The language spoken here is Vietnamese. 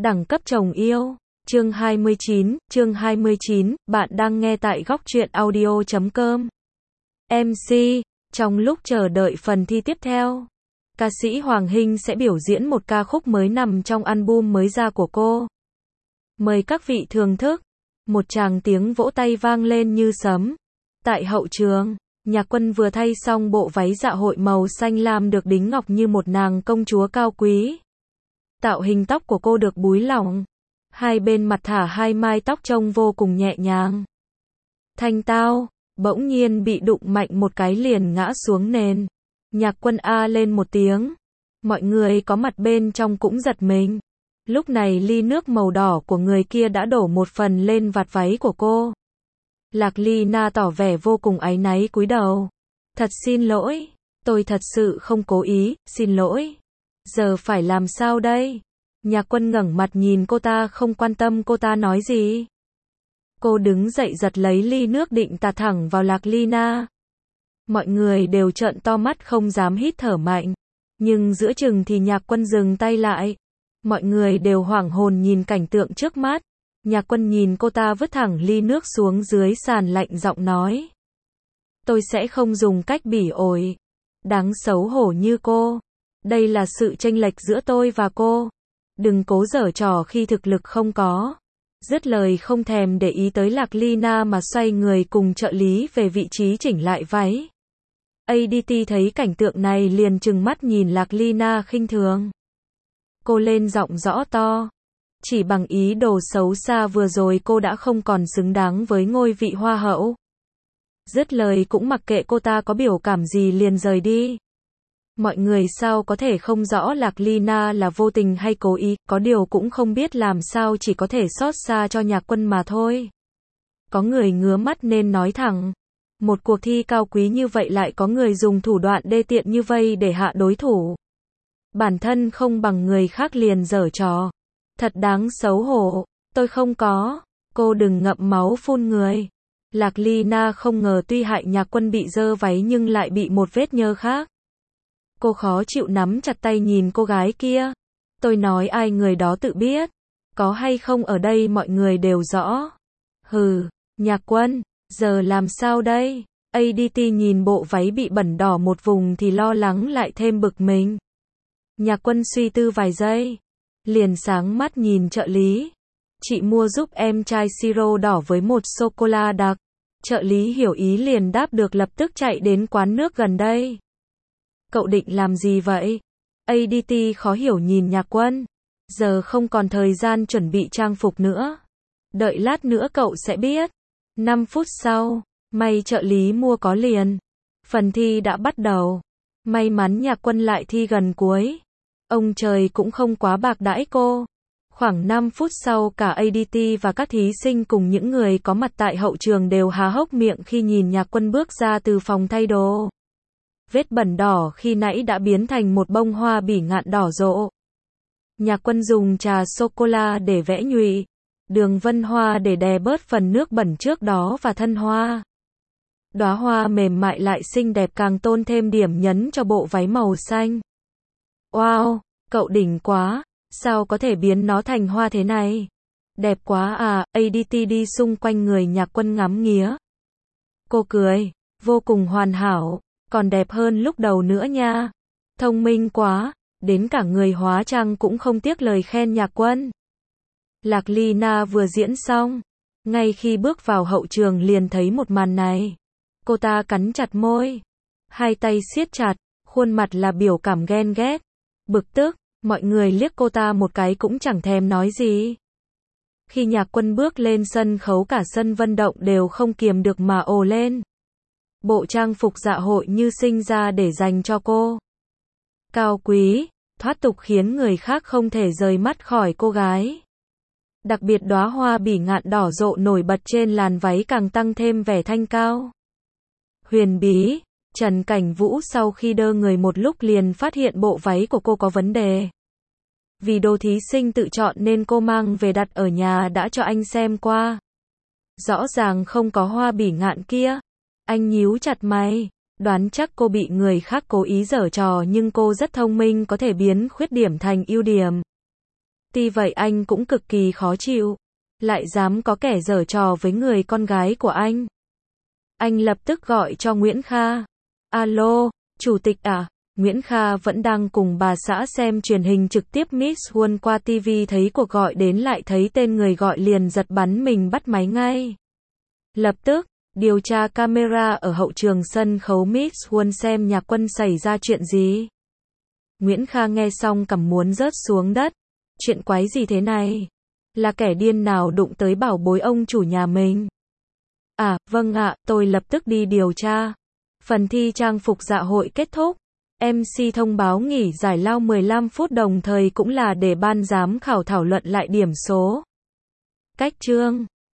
Đẳng cấp chồng yêu. Chương 29, bạn đang nghe tại góc truyện audio.com. MC, trong lúc chờ đợi phần thi tiếp theo, ca sĩ Hoàng Hinh sẽ biểu diễn một ca khúc mới nằm trong album mới ra của cô. Mời các vị thưởng thức. Một tràng tiếng vỗ tay vang lên như sấm. Tại hậu trường, Nhạc Quân vừa thay xong bộ váy dạ hội màu xanh lam được đính ngọc như một nàng công chúa cao quý. Tạo hình tóc của cô được búi lỏng, hai bên mặt thả hai mai tóc trông vô cùng nhẹ nhàng. Thanh tao, bỗng nhiên bị đụng mạnh một cái liền ngã xuống nền. Nhạc Quân a lên một tiếng. Mọi người có mặt bên trong cũng giật mình. Lúc này ly nước màu đỏ của người kia đã đổ một phần lên vạt váy của cô. Lạc Ly Na tỏ vẻ vô cùng áy náy cúi đầu. Thật xin lỗi, tôi thật sự không cố ý, xin lỗi. Giờ phải làm sao đây? Nhạc Quân ngẩng mặt nhìn cô ta không quan tâm cô ta nói gì. Cô đứng dậy giật lấy ly nước định tạt thẳng vào Lạc Ly Na. Mọi người đều trợn to mắt không dám hít thở mạnh. Nhưng giữa chừng thì Nhạc Quân dừng tay lại. Mọi người đều hoảng hồn nhìn cảnh tượng trước mắt. Nhạc Quân nhìn cô ta vứt thẳng ly nước xuống dưới sàn lạnh giọng nói. Tôi sẽ không dùng cách bỉ ổi. Đáng xấu hổ như cô. Đây là sự chênh lệch giữa tôi và cô. Đừng cố giở trò khi thực lực không có. Dứt lời không thèm để ý tới Lạc Ly Na mà xoay người cùng trợ lý về vị trí chỉnh lại váy. ADT thấy cảnh tượng này liền trừng mắt nhìn Lạc Ly Na khinh thường. Cô lên giọng rõ to. Chỉ bằng ý đồ xấu xa vừa rồi cô đã không còn xứng đáng với ngôi vị hoa hậu. Dứt lời cũng mặc kệ cô ta có biểu cảm gì liền rời đi. Mọi người sao có thể không rõ Lạc Ly Na là vô tình hay cố ý, có điều cũng không biết làm sao chỉ có thể xót xa cho Nhạc Quân mà thôi. Có người ngứa mắt nên nói thẳng. Một cuộc thi cao quý như vậy lại có người dùng thủ đoạn đê tiện như vây để hạ đối thủ. Bản thân không bằng người khác liền giở trò. Thật đáng xấu hổ, tôi không có. Cô đừng ngậm máu phun người. Lạc Ly Na không ngờ tuy hại Nhạc Quân bị dơ váy nhưng lại bị một vết nhơ khác. Cô khó chịu nắm chặt tay nhìn cô gái kia. Tôi nói ai người đó tự biết. Có hay không ở đây mọi người đều rõ. Hừ, Nhạc Quân, giờ làm sao đây? ADT nhìn bộ váy bị bẩn đỏ một vùng thì lo lắng lại thêm bực mình. Nhạc Quân suy tư vài giây. Liền sáng mắt nhìn trợ lý. Chị mua giúp em chai siro đỏ với một sô-cô-la đặc. Trợ lý hiểu ý liền đáp được lập tức chạy đến quán nước gần đây. Cậu định làm gì vậy? ADT khó hiểu nhìn Nhạc Quân. Giờ không còn thời gian chuẩn bị trang phục nữa. Đợi lát nữa cậu sẽ biết. 5 phút sau, may trợ lý mua có liền. Phần thi đã bắt đầu. May mắn Nhạc Quân lại thi gần cuối. Ông trời cũng không quá bạc đãi cô. Khoảng 5 phút sau cả ADT và các thí sinh cùng những người có mặt tại hậu trường đều há hốc miệng khi nhìn Nhạc Quân bước ra từ phòng thay đồ. Vết bẩn đỏ khi nãy đã biến thành một bông hoa bỉ ngạn đỏ rộ. Nhạc Quân dùng trà sô-cô-la để vẽ nhụy, đường vân hoa để đè bớt phần nước bẩn trước đó và thân hoa. Đóa hoa mềm mại lại xinh đẹp càng tôn thêm điểm nhấn cho bộ váy màu xanh. Wow, cậu đỉnh quá, sao có thể biến nó thành hoa thế này? Đẹp quá à, ADT đi xung quanh người Nhạc Quân ngắm nghía. Cô cười, vô cùng hoàn hảo, còn đẹp hơn lúc đầu nữa nha. Thông minh quá, đến cả người hóa trang cũng không tiếc lời khen Nhạc Quân. Lạc Ly Na vừa diễn xong, ngay khi bước vào hậu trường liền thấy một màn này. Cô ta cắn chặt môi, hai tay siết chặt, khuôn mặt là biểu cảm ghen ghét. Bực tức, mọi người liếc cô ta một cái cũng chẳng thèm nói gì. Khi Nhạc Quân bước lên sân khấu cả sân vận động đều không kiềm được mà ồ lên. Bộ trang phục dạ hội như sinh ra để dành cho cô. Cao quý, thoát tục khiến người khác không thể rời mắt khỏi cô gái. Đặc biệt đóa hoa bỉ ngạn đỏ rộ nổi bật trên làn váy càng tăng thêm vẻ thanh cao. Huyền bí. Trần Cảnh Vũ sau khi đơ người một lúc liền phát hiện bộ váy của cô có vấn đề. Vì đồ thí sinh tự chọn nên cô mang về đặt ở nhà đã cho anh xem qua. Rõ ràng không có hoa bỉ ngạn kia. Anh nhíu chặt mày, đoán chắc cô bị người khác cố ý giở trò nhưng cô rất thông minh có thể biến khuyết điểm thành ưu điểm. Tuy vậy anh cũng cực kỳ khó chịu. Lại dám có kẻ giở trò với người con gái của anh. Anh lập tức gọi cho Nguyễn Kha. Alo, chủ tịch à? Nguyễn Kha vẫn đang cùng bà xã xem truyền hình trực tiếp Miss World qua TV, thấy cuộc gọi đến lại thấy tên người gọi liền giật bắn mình bắt máy ngay. Lập tức, điều tra camera ở hậu trường sân khấu Miss World xem Nhạc Quân xảy ra chuyện gì. Nguyễn Kha nghe xong cằm muốn rớt xuống đất. Chuyện quái gì thế này? Là kẻ điên nào đụng tới bảo bối ông chủ nhà mình? À, vâng ạ, tôi lập tức đi điều tra. Phần thi trang phục dạ hội kết thúc. MC thông báo nghỉ giải lao 15 phút, đồng thời cũng là để ban giám khảo thảo luận lại điểm số. Cách chương